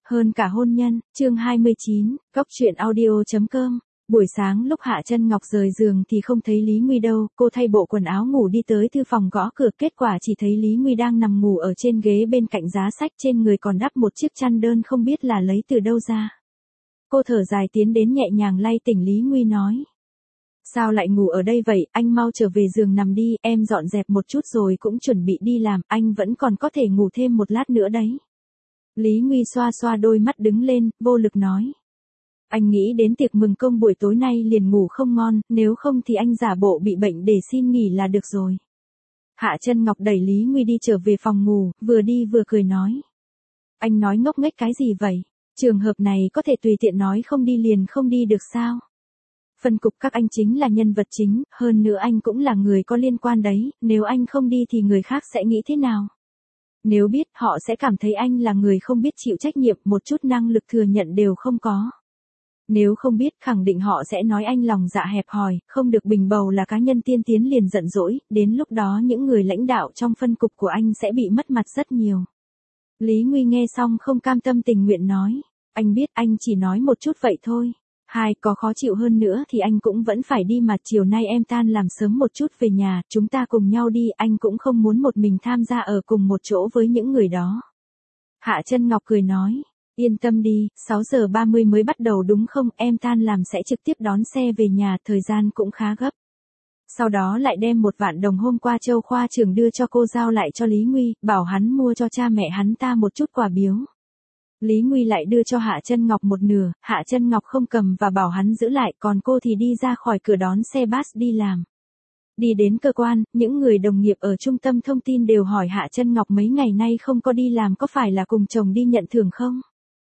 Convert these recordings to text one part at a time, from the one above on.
Hơn cả hôn nhân, chương 29, Cóc truyện audio.com. Buổi sáng lúc Hạ Chân Ngọc rời giường thì không thấy Lý Nguy đâu, cô thay bộ quần áo ngủ đi tới thư phòng gõ cửa, kết quả chỉ thấy Lý Nguy đang nằm ngủ ở trên ghế bên cạnh giá sách, trên người còn đắp một chiếc chăn đơn không biết là lấy từ đâu ra. Cô thở dài tiến đến nhẹ nhàng lay tỉnh Lý Nguy nói. Sao lại ngủ ở đây vậy, anh mau trở về giường nằm đi, em dọn dẹp một chút rồi cũng chuẩn bị đi làm, anh vẫn còn có thể ngủ thêm một lát nữa đấy. Lý Nguy xoa xoa đôi mắt đứng lên, vô lực nói. Anh nghĩ đến tiệc mừng công buổi tối nay liền ngủ không ngon, nếu không thì anh giả bộ bị bệnh để xin nghỉ là được rồi. Hạ Chân Ngọc đẩy Lý Nguy đi trở về phòng ngủ, vừa đi vừa cười nói. Anh nói ngốc nghếch cái gì vậy? Trường hợp này có thể tùy tiện nói không đi liền không đi được sao? Phân cục các anh chính là nhân vật chính, hơn nữa anh cũng là người có liên quan đấy, nếu anh không đi thì người khác sẽ nghĩ thế nào? Nếu biết, họ sẽ cảm thấy anh là người không biết chịu trách nhiệm, một chút năng lực thừa nhận đều không có. Nếu không biết, khẳng định họ sẽ nói anh lòng dạ hẹp hòi, không được bình bầu là cá nhân tiên tiến liền giận dỗi, đến lúc đó những người lãnh đạo trong phân cục của anh sẽ bị mất mặt rất nhiều. Lý Nguy nghe xong không cam tâm tình nguyện nói, anh biết anh chỉ nói một chút vậy thôi. Có khó chịu hơn nữa thì anh cũng vẫn phải đi mà, chiều nay em tan làm sớm một chút về nhà, chúng ta cùng nhau đi, anh cũng không muốn một mình tham gia ở cùng một chỗ với những người đó. Hạ Chân Ngọc cười nói, yên tâm đi, 6 giờ 30 mới bắt đầu đúng không, em tan làm sẽ trực tiếp đón xe về nhà, thời gian cũng khá gấp. Sau đó lại đem 1 vạn đồng hôm qua Châu khoa trưởng đưa cho cô giao lại cho Lý Nguy, bảo hắn mua cho cha mẹ hắn ta một chút quà biếu. Lý Nguy lại đưa cho Hạ Chân Ngọc một nửa, Hạ Chân Ngọc không cầm và bảo hắn giữ lại, còn cô thì đi ra khỏi cửa đón xe bus đi làm. Đi đến cơ quan, những người đồng nghiệp ở trung tâm thông tin đều hỏi Hạ Chân Ngọc mấy ngày nay không có đi làm có phải là cùng chồng đi nhận thưởng không?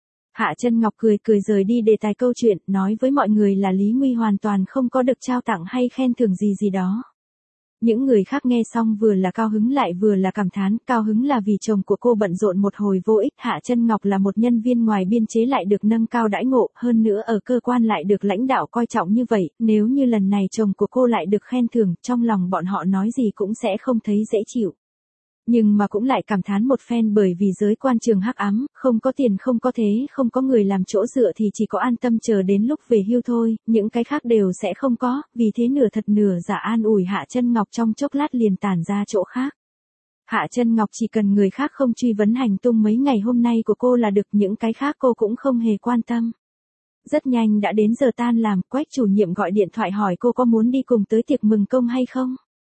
Hạ Chân Ngọc cười cười rời đi đề tài câu chuyện, nói với mọi người là Lý Nguy hoàn toàn không có được trao tặng hay khen thưởng gì gì đó. Những người khác nghe xong vừa là cao hứng lại vừa là cảm thán, cao hứng là vì chồng của cô bận rộn một hồi vô ích, Hạ Chân Ngọc là một nhân viên ngoài biên chế lại được nâng cao đãi ngộ, hơn nữa ở cơ quan lại được lãnh đạo coi trọng như vậy, nếu như lần này chồng của cô lại được khen thưởng, trong lòng bọn họ nói gì cũng sẽ không thấy dễ chịu. Nhưng mà cũng lại cảm thán một phen bởi vì giới quan trường hắc ám, không có tiền không có thế, không có người làm chỗ dựa thì chỉ có an tâm chờ đến lúc về hưu thôi, những cái khác đều sẽ không có, vì thế nửa thật nửa giả an ủi Hạ Chân Ngọc trong chốc lát liền tản ra chỗ khác. Hạ Chân Ngọc chỉ cần người khác không truy vấn hành tung mấy ngày hôm nay của cô là được, những cái khác cô cũng không hề quan tâm. Rất nhanh đã đến giờ tan làm, Quách chủ nhiệm gọi điện thoại hỏi cô có muốn đi cùng tới tiệc mừng công hay không.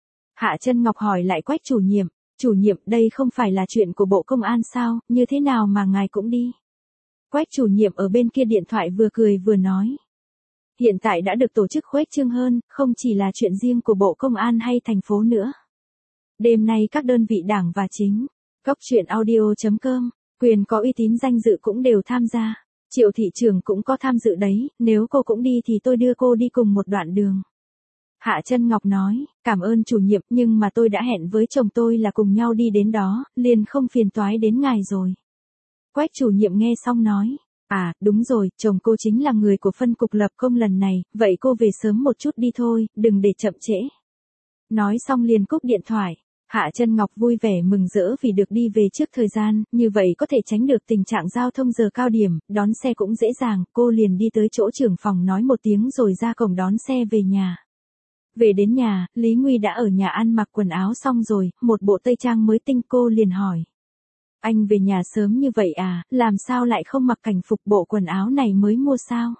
Hạ Chân Ngọc hỏi lại Quách chủ nhiệm, đây không phải là chuyện của Bộ Công an sao, như thế nào mà ngài cũng đi. Quách chủ nhiệm ở bên kia điện thoại vừa cười vừa nói. Hiện tại đã được tổ chức khuếch trương hơn, không chỉ là chuyện riêng của Bộ Công an hay thành phố nữa. Đêm nay các đơn vị đảng và chính, Cóc truyện audio.com, quyền có uy tín danh dự cũng đều tham gia. Triệu thị trưởng cũng có tham dự đấy, nếu cô cũng đi thì tôi đưa cô đi cùng một đoạn đường. Hạ Chân Ngọc nói, cảm ơn chủ nhiệm nhưng mà tôi đã hẹn với chồng tôi là cùng nhau đi đến đó, liền không phiền toái đến ngài rồi. Quách chủ nhiệm nghe xong nói, đúng rồi, chồng cô chính là người của phân cục lập công lần này, vậy cô về sớm một chút đi thôi, đừng để chậm trễ. Nói xong liền cúp điện thoại. Hạ Chân Ngọc vui vẻ mừng rỡ vì được đi về trước thời gian, như vậy có thể tránh được tình trạng giao thông giờ cao điểm, đón xe cũng dễ dàng, cô liền đi tới chỗ trưởng phòng nói một tiếng rồi ra cổng đón xe về nhà. Về đến nhà, Lý Nguy đã ở nhà ăn mặc quần áo xong rồi, một bộ tây trang mới tinh, cô liền hỏi. Anh về nhà sớm như vậy à, làm sao lại không mặc cảnh phục, bộ quần áo này mới mua sao?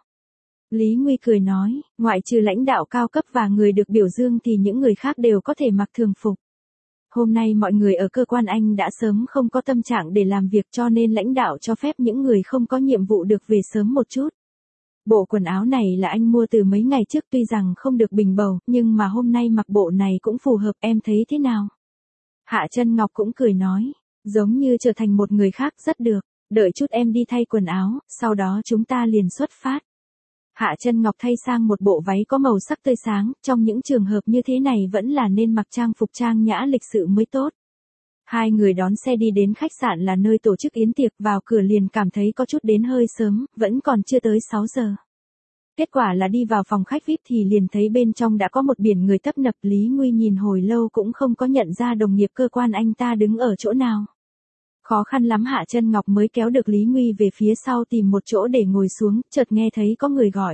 Lý Nguy cười nói, ngoại trừ lãnh đạo cao cấp và người được biểu dương thì những người khác đều có thể mặc thường phục. Hôm nay mọi người ở cơ quan anh đã sớm không có tâm trạng để làm việc cho nên lãnh đạo cho phép những người không có nhiệm vụ được về sớm một chút. Bộ quần áo này là anh mua từ mấy ngày trước, tuy rằng không được bình bầu, nhưng mà hôm nay mặc bộ này cũng phù hợp, em thấy thế nào? Hạ Chân Ngọc cũng cười nói, giống như trở thành một người khác, rất được, đợi chút em đi thay quần áo, sau đó chúng ta liền xuất phát. Hạ Chân Ngọc thay sang một bộ váy có màu sắc tươi sáng, trong những trường hợp như thế này vẫn là nên mặc trang phục trang nhã lịch sự mới tốt. Hai người đón xe đi đến khách sạn là nơi tổ chức yến tiệc, vào cửa liền cảm thấy có chút đến hơi sớm, vẫn còn chưa tới 6 giờ. Kết quả là đi vào phòng khách VIP thì liền thấy bên trong đã có một biển người tấp nập, Lý Nguy nhìn hồi lâu cũng không có nhận ra đồng nghiệp cơ quan anh ta đứng ở chỗ nào. Khó khăn lắm Hạ Chân Ngọc mới kéo được Lý Nguy về phía sau tìm một chỗ để ngồi xuống, chợt nghe thấy có người gọi.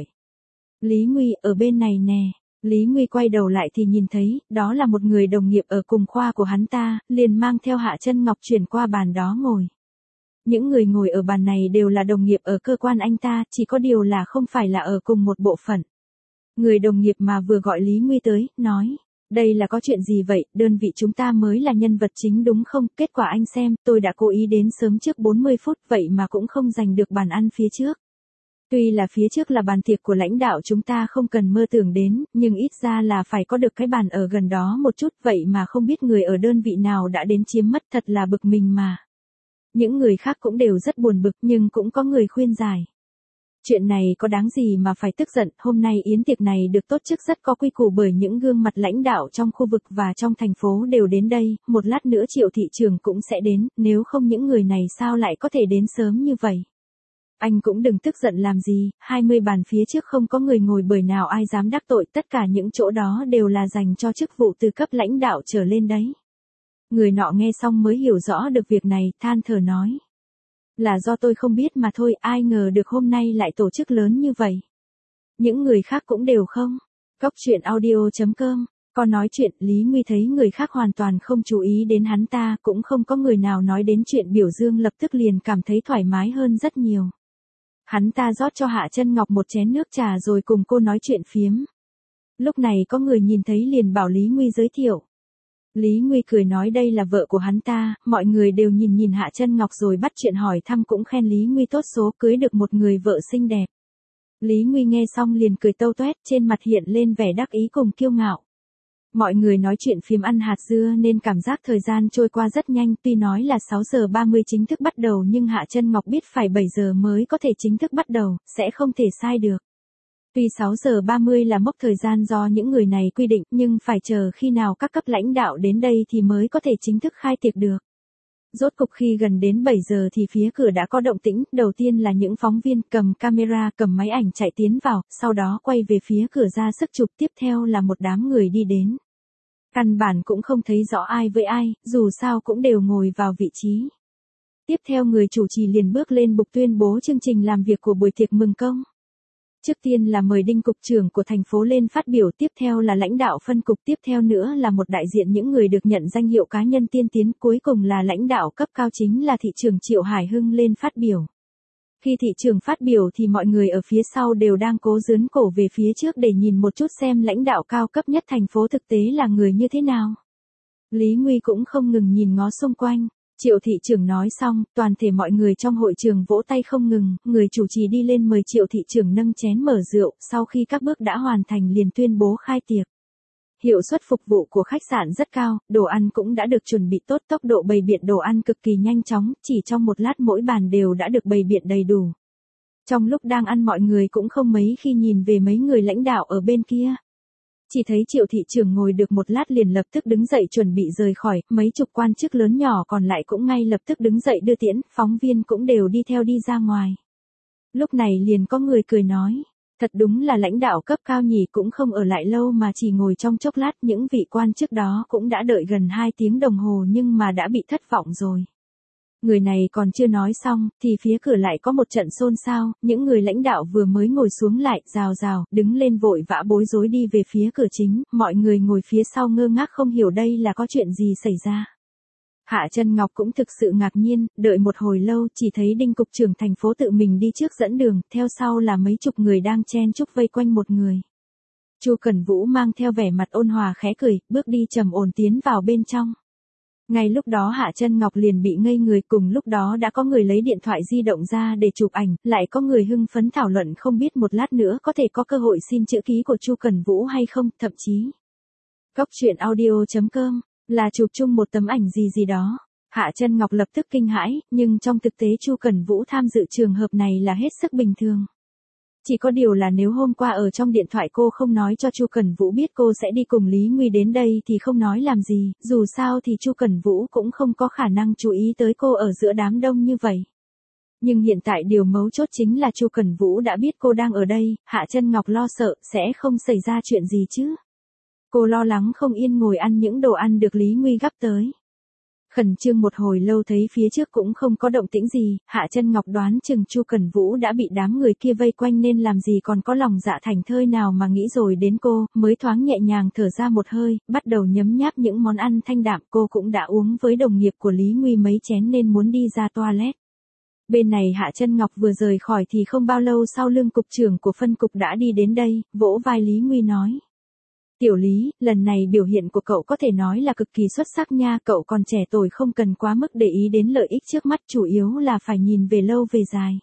Lý Nguy, ở bên này nè. Lý Nguy quay đầu lại thì nhìn thấy, đó là một người đồng nghiệp ở cùng khoa của hắn ta, liền mang theo Hạ Chân Ngọc chuyển qua bàn đó ngồi. Những người ngồi ở bàn này đều là đồng nghiệp ở cơ quan anh ta, chỉ có điều là không phải là ở cùng một bộ phận. Người đồng nghiệp mà vừa gọi Lý Nguy tới, nói, đây là có chuyện gì vậy, đơn vị chúng ta mới là nhân vật chính đúng không, kết quả anh xem, tôi đã cố ý đến sớm trước 40 phút vậy mà cũng không giành được bàn ăn phía trước. Tuy là phía trước là bàn tiệc của lãnh đạo chúng ta không cần mơ tưởng đến, nhưng ít ra là phải có được cái bàn ở gần đó một chút, vậy mà không biết người ở đơn vị nào đã đến chiếm mất, thật là bực mình mà. Những người khác cũng đều rất buồn bực nhưng cũng có người khuyên giải. Chuyện này có đáng gì mà phải tức giận, hôm nay yến tiệc này được tổ chức rất có quy củ bởi những gương mặt lãnh đạo trong khu vực và trong thành phố đều đến đây, một lát nữa Triệu thị trưởng cũng sẽ đến, nếu không những người này sao lại có thể đến sớm như vậy. Anh cũng đừng tức giận làm gì, 20 bàn phía trước không có người ngồi bởi nào ai dám đắc tội, tất cả những chỗ đó đều là dành cho chức vụ từ cấp lãnh đạo trở lên đấy. Người nọ nghe xong mới hiểu rõ được việc này, than thở nói. Là do tôi không biết mà thôi, ai ngờ được hôm nay lại tổ chức lớn như vậy. Những người khác cũng đều không. Cóc truyện audio.com, còn nói chuyện, Lý Nguy thấy người khác hoàn toàn không chú ý đến hắn ta, cũng không có người nào nói đến chuyện biểu dương, lập tức liền cảm thấy thoải mái hơn rất nhiều. Hắn ta rót cho Hạ Chân Ngọc một chén nước trà rồi cùng cô nói chuyện phiếm. Lúc này có người nhìn thấy liền bảo Lý Nguy giới thiệu. Lý Nguy cười nói đây là vợ của hắn ta, mọi người đều nhìn Hạ Chân Ngọc rồi bắt chuyện hỏi thăm cũng khen Lý Nguy tốt số cưới được một người vợ xinh đẹp. Lý Nguy nghe xong liền cười tâu toét, trên mặt hiện lên vẻ đắc ý cùng kiêu ngạo. Mọi người nói chuyện phiếm ăn hạt dưa nên cảm giác thời gian trôi qua rất nhanh, tuy nói là 6 giờ 30 chính thức bắt đầu nhưng Hạ Chân Ngọc biết phải 7 giờ mới có thể chính thức bắt đầu, sẽ không thể sai được. Tuy 6 giờ 30 là mốc thời gian do những người này quy định, nhưng phải chờ khi nào các cấp lãnh đạo đến đây thì mới có thể chính thức khai tiệc được. Rốt cục khi gần đến 7 giờ thì phía cửa đã có động tĩnh, đầu tiên là những phóng viên cầm camera, cầm máy ảnh chạy tiến vào, sau đó quay về phía cửa ra sức chụp, tiếp theo là một đám người đi đến. Căn bản cũng không thấy rõ ai với ai, dù sao cũng đều ngồi vào vị trí. Tiếp theo người chủ trì liền bước lên bục tuyên bố chương trình làm việc của buổi tiệc mừng công. Trước tiên là mời Đinh cục trưởng của thành phố lên phát biểu, tiếp theo là lãnh đạo phân cục, tiếp theo nữa là một đại diện những người được nhận danh hiệu cá nhân tiên tiến, cuối cùng là lãnh đạo cấp cao chính là thị trưởng Triệu Hải Hưng lên phát biểu. Khi thị trưởng phát biểu thì mọi người ở phía sau đều đang cố giương cổ về phía trước để nhìn một chút xem lãnh đạo cao cấp nhất thành phố thực tế là người như thế nào. Lý Nguy cũng không ngừng nhìn ngó xung quanh. Triệu thị trưởng nói xong, toàn thể mọi người trong hội trường vỗ tay không ngừng, người chủ trì đi lên mời Triệu thị trưởng nâng chén mở rượu, sau khi các bước đã hoàn thành liền tuyên bố khai tiệc. Hiệu suất phục vụ của khách sạn rất cao, đồ ăn cũng đã được chuẩn bị tốt, tốc độ bày biện đồ ăn cực kỳ nhanh chóng, chỉ trong một lát mỗi bàn đều đã được bày biện đầy đủ. Trong lúc đang ăn mọi người cũng không mấy khi nhìn về mấy người lãnh đạo ở bên kia. Chỉ thấy Triệu thị trưởng ngồi được một lát liền lập tức đứng dậy chuẩn bị rời khỏi, mấy chục quan chức lớn nhỏ còn lại cũng ngay lập tức đứng dậy đưa tiễn, phóng viên cũng đều đi theo đi ra ngoài. Lúc này liền có người cười nói, thật đúng là lãnh đạo cấp cao nhỉ, cũng không ở lại lâu mà chỉ ngồi trong chốc lát, những vị quan chức đó cũng đã đợi gần 2 tiếng đồng hồ nhưng mà đã bị thất vọng rồi. Người này còn chưa nói xong, thì phía cửa lại có một trận xôn xao, những người lãnh đạo vừa mới ngồi xuống lại, rào rào, đứng lên vội vã bối rối đi về phía cửa chính, mọi người ngồi phía sau ngơ ngác không hiểu đây là có chuyện gì xảy ra. Hạ Chân Ngọc cũng thực sự ngạc nhiên, đợi một hồi lâu chỉ thấy Đinh cục trưởng thành phố tự mình đi trước dẫn đường, theo sau là mấy chục người đang chen chúc vây quanh một người. Chu Cẩn Vũ mang theo vẻ mặt ôn hòa khẽ cười, bước đi trầm ổn tiến vào bên trong. Ngay lúc đó Hạ Chân Ngọc liền bị ngây người, cùng lúc đó đã có người lấy điện thoại di động ra để chụp ảnh, lại có người hưng phấn thảo luận không biết một lát nữa có thể có cơ hội xin chữ ký của Chu Cẩn Vũ hay không, thậm chí. Cóc truyện audio.com, là chụp chung một tấm ảnh gì đó. Hạ Chân Ngọc lập tức kinh hãi, nhưng trong thực tế Chu Cẩn Vũ tham dự trường hợp này là hết sức bình thường. Chỉ có điều là nếu hôm qua ở trong điện thoại cô không nói cho Chu Cẩn Vũ biết cô sẽ đi cùng Lý Nguy đến đây thì không nói làm gì, dù sao thì Chu Cẩn Vũ cũng không có khả năng chú ý tới cô ở giữa đám đông như vậy. Nhưng hiện tại điều mấu chốt chính là Chu Cẩn Vũ đã biết cô đang ở đây, Hạ Chân Ngọc lo sợ sẽ không xảy ra chuyện gì chứ. Cô lo lắng không yên ngồi ăn những đồ ăn được Lý Nguy gắp tới. Khẩn trương một hồi lâu thấy phía trước cũng không có động tĩnh gì, Hạ Chân Ngọc đoán chừng Chu Cẩn Vũ đã bị đám người kia vây quanh nên làm gì còn có lòng dạ thành thơi nào mà nghĩ rồi đến cô, mới thoáng nhẹ nhàng thở ra một hơi, bắt đầu nhấm nháp những món ăn thanh đạm. Cô cũng đã uống với đồng nghiệp của Lý Nguy mấy chén nên muốn đi ra toilet. Bên này Hạ Chân Ngọc vừa rời khỏi thì không bao lâu sau Lương cục trưởng của phân cục đã đi đến đây, vỗ vai Lý Nguy nói. Tiểu Lý, lần này biểu hiện của cậu có thể nói là cực kỳ xuất sắc nha, cậu còn trẻ tuổi không cần quá mức để ý đến lợi ích trước mắt, chủ yếu là phải nhìn về lâu về dài.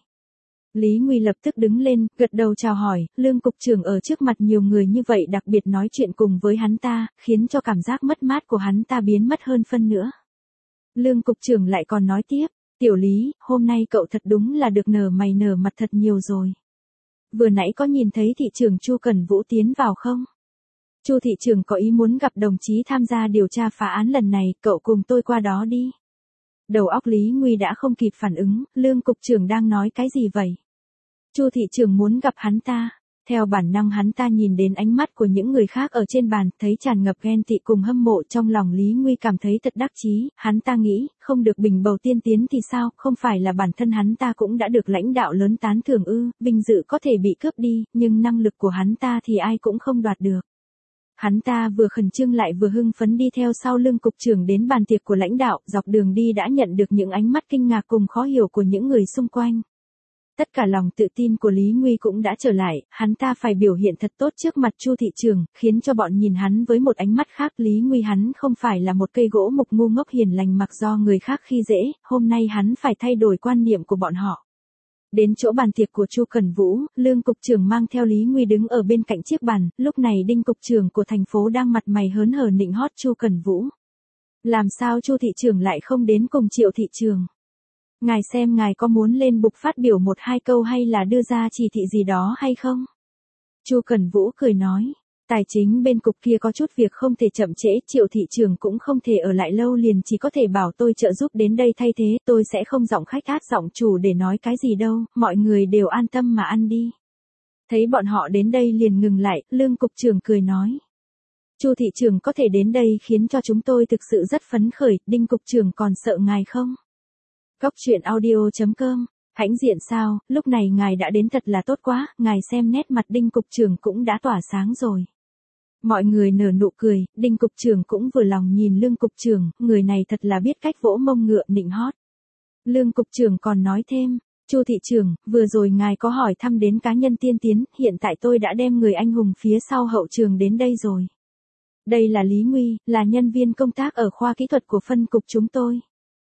Lý Nguy lập tức đứng lên, gật đầu chào hỏi, Lương cục trưởng ở trước mặt nhiều người như vậy đặc biệt nói chuyện cùng với hắn ta, khiến cho cảm giác mất mát của hắn ta biến mất hơn phân nữa. Lương cục trưởng lại còn nói tiếp, Tiểu Lý, hôm nay cậu thật đúng là được nở mày nở mặt thật nhiều rồi. Vừa nãy có nhìn thấy thị trưởng Chu Cẩn Vũ tiến vào không? Chu thị trưởng có ý muốn gặp đồng chí tham gia điều tra phá án lần này, cậu cùng tôi qua đó đi. Đầu óc Lý Nguy đã không kịp phản ứng, Lương cục trưởng đang nói cái gì vậy? Chu thị trưởng muốn gặp hắn ta. Theo bản năng hắn ta nhìn đến ánh mắt của những người khác ở trên bàn, thấy tràn ngập ghen tị cùng hâm mộ, trong lòng Lý Nguy cảm thấy thật đắc chí, hắn ta nghĩ, không được bình bầu tiên tiến thì sao, không phải là bản thân hắn ta cũng đã được lãnh đạo lớn tán thưởng ư, vinh dự có thể bị cướp đi, nhưng năng lực của hắn ta thì ai cũng không đoạt được. Hắn ta vừa khẩn trương lại vừa hưng phấn đi theo sau Lương cục trưởng đến bàn tiệc của lãnh đạo, dọc đường đi đã nhận được những ánh mắt kinh ngạc cùng khó hiểu của những người xung quanh. Tất cả lòng tự tin của Lý Nguy cũng đã trở lại, hắn ta phải biểu hiện thật tốt trước mặt Chu thị trưởng, khiến cho bọn nhìn hắn với một ánh mắt khác. Lý Nguy hắn không phải là một cây gỗ mục ngu ngốc hiền lành mặc do người khác khi dễ, hôm nay hắn phải thay đổi quan niệm của bọn họ. Đến chỗ bàn tiệc của Chu Cẩn Vũ, Lương cục trưởng mang theo Lý Nguy đứng ở bên cạnh chiếc bàn, lúc này Đinh cục trưởng của thành phố đang mặt mày hớn hở nịnh hót Chu Cẩn Vũ. Làm sao Chu thị trưởng lại không đến cùng Triệu thị trưởng? Ngài xem ngài có muốn lên bục phát biểu một hai câu hay là đưa ra chỉ thị gì đó hay không? Chu Cẩn Vũ cười nói, tài chính bên cục kia có chút việc không thể chậm trễ, Triệu thị trưởng cũng không thể ở lại lâu liền, chỉ có thể bảo tôi trợ giúp đến đây thay thế, tôi sẽ không giọng khách át giọng chủ để nói cái gì đâu, mọi người đều an tâm mà ăn đi. Thấy bọn họ đến đây liền ngừng lại, Lương cục trưởng cười nói. Chu thị trưởng có thể đến đây khiến cho chúng tôi thực sự rất phấn khởi, Đinh cục trưởng còn sợ ngài không? Góc truyện audio.com, hãnh diện sao, lúc này ngài đã đến thật là tốt quá, ngài xem nét mặt Đinh cục trưởng cũng đã tỏa sáng rồi. Mọi người nở nụ cười, Đinh cục trưởng cũng vừa lòng nhìn Lương cục trưởng, người này thật là biết cách vỗ mông ngựa nịnh hót. Lương cục trưởng còn nói thêm, Chu thị trưởng, vừa rồi ngài có hỏi thăm đến cá nhân tiên tiến, hiện tại tôi đã đem người anh hùng phía sau hậu trường đến đây rồi. Đây là Lý Nguy, là nhân viên công tác ở khoa kỹ thuật của phân cục chúng tôi.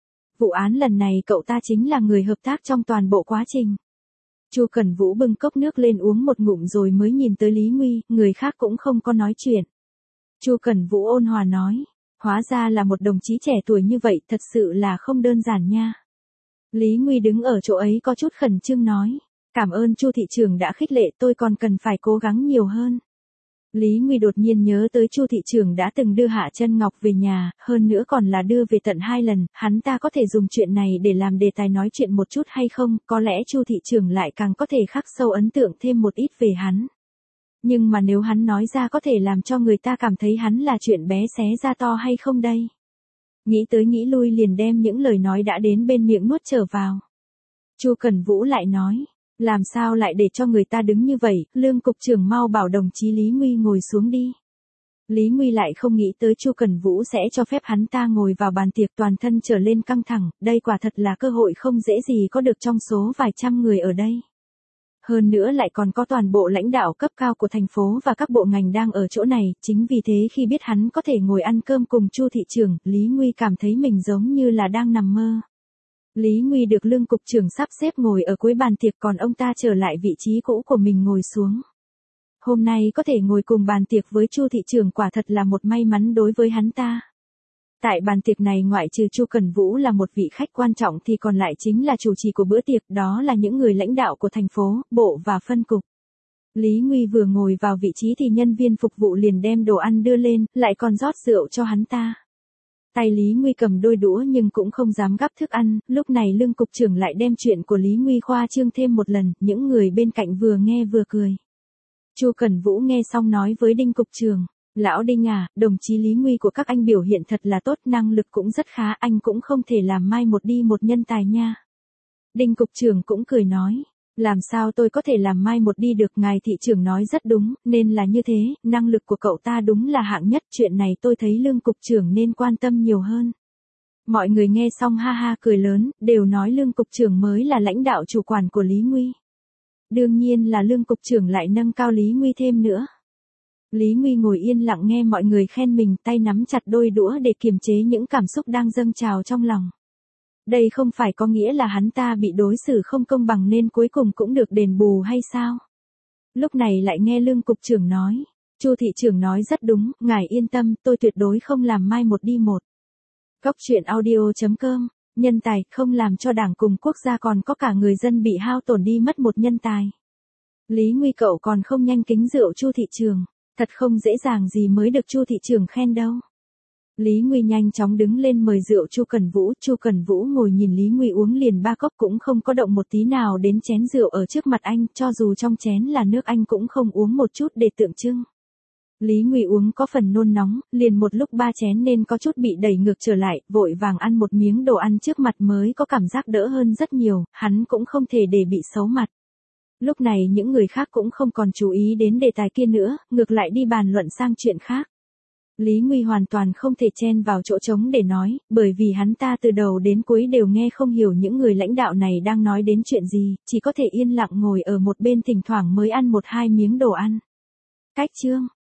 Vụ án lần này cậu ta chính là người hợp tác trong toàn bộ quá trình. Chu Cẩn Vũ bưng cốc nước lên uống một ngụm rồi mới nhìn tới Lý Nguy, người khác cũng không có nói chuyện. Chu Cẩn Vũ ôn hòa nói, hóa ra là một đồng chí trẻ tuổi như vậy, thật sự là không đơn giản nha. Lý Nguy đứng ở chỗ ấy có chút khẩn trương nói, cảm ơn Chu thị trưởng đã khích lệ, tôi còn cần phải cố gắng nhiều hơn. Lý Nguy đột nhiên nhớ tới Chu thị trưởng đã từng đưa Hạ Chân Ngọc về nhà, hơn nữa còn là đưa về tận 2 lần, hắn ta có thể dùng chuyện này để làm đề tài nói chuyện một chút hay không, có lẽ Chu thị trưởng lại càng có thể khắc sâu ấn tượng thêm một ít về hắn. Nhưng mà nếu hắn nói ra có thể làm cho người ta cảm thấy hắn là chuyện bé xé ra to hay không đây? Nghĩ tới nghĩ lui liền đem những lời nói đã đến bên miệng nuốt trở vào. Chu Cẩn Vũ lại nói, làm sao lại để cho người ta đứng như vậy, Lương cục trưởng mau bảo đồng chí Lý Nguy ngồi xuống đi. Lý Nguy lại không nghĩ tới Chu Cẩn Vũ sẽ cho phép hắn ta ngồi vào bàn tiệc, toàn thân trở lên căng thẳng, đây quả thật là cơ hội không dễ gì có được trong số vài trăm người ở đây. Hơn nữa lại còn có toàn bộ lãnh đạo cấp cao của thành phố và các bộ ngành đang ở chỗ này, chính vì thế khi biết hắn có thể ngồi ăn cơm cùng Chu thị trưởng, Lý Nguy cảm thấy mình giống như là đang nằm mơ. Lý Nguy được Lương cục trưởng sắp xếp ngồi ở cuối bàn tiệc, còn ông ta trở lại vị trí cũ của mình ngồi xuống. Hôm nay có thể ngồi cùng bàn tiệc với Chu thị trưởng quả thật là một may mắn đối với hắn ta. Tại bàn tiệc này ngoại trừ Chu Cẩn Vũ là một vị khách quan trọng thì còn lại chính là chủ trì của bữa tiệc, đó là những người lãnh đạo của thành phố, bộ và phân cục. Lý Nguy vừa ngồi vào vị trí thì nhân viên phục vụ liền đem đồ ăn đưa lên, lại còn rót rượu cho hắn ta. Tay Lý Nguy cầm đôi đũa nhưng cũng không dám gắp thức ăn, lúc này Lương cục trưởng lại đem chuyện của Lý Nguy khoa trương thêm một lần, những người bên cạnh vừa nghe vừa cười. Chu Cẩn Vũ nghe xong nói với Đinh cục trưởng, Lão Đinh à, đồng chí Lý Nguy của các anh biểu hiện thật là tốt, năng lực cũng rất khá, anh cũng không thể làm mai một đi một nhân tài nha. Đinh cục trưởng cũng cười nói, làm sao tôi có thể làm mai một đi được, ngài thị trưởng nói rất đúng, nên là như thế, năng lực của cậu ta đúng là hạng nhất, chuyện này tôi thấy Lương cục trưởng nên quan tâm nhiều hơn. Mọi người nghe xong ha ha cười lớn, đều nói Lương cục trưởng mới là lãnh đạo chủ quản của Lý Nguy. Đương nhiên là Lương cục trưởng lại nâng cao Lý Nguy thêm nữa. Lý Nguy ngồi yên lặng nghe mọi người khen mình, tay nắm chặt đôi đũa để kiềm chế những cảm xúc đang dâng trào trong lòng. Đây không phải có nghĩa là hắn ta bị đối xử không công bằng nên cuối cùng cũng được đền bù hay sao? Lúc này lại nghe Lương cục trưởng nói, Chu thị trưởng nói rất đúng, ngài yên tâm, tôi tuyệt đối không làm mai một đi một. Góc truyện audio.com, nhân tài không làm cho đảng cùng quốc gia còn có cả người dân bị hao tổn đi mất một nhân tài. Lý Nguy cậu còn không nhanh kính rượu Chu thị trưởng, thật không dễ dàng gì mới được Chu thị trưởng khen đâu. Lý Nguy nhanh chóng đứng lên mời rượu Chu Cẩn Vũ ngồi nhìn Lý Nguy uống liền 3 cốc cũng không có động một tí nào đến chén rượu ở trước mặt anh, cho dù trong chén là nước anh cũng không uống một chút để tượng trưng. Lý Nguy uống có phần nôn nóng, liền một lúc 3 chén nên có chút bị đẩy ngược trở lại, vội vàng ăn một miếng đồ ăn trước mặt mới có cảm giác đỡ hơn rất nhiều, hắn cũng không thể để bị xấu mặt. Lúc này những người khác cũng không còn chú ý đến đề tài kia nữa, ngược lại đi bàn luận sang chuyện khác. Lý Nguy hoàn toàn không thể chen vào chỗ trống để nói, bởi vì hắn ta từ đầu đến cuối đều nghe không hiểu những người lãnh đạo này đang nói đến chuyện gì, chỉ có thể yên lặng ngồi ở một bên thỉnh thoảng mới ăn 1-2 miếng đồ ăn. Cách chương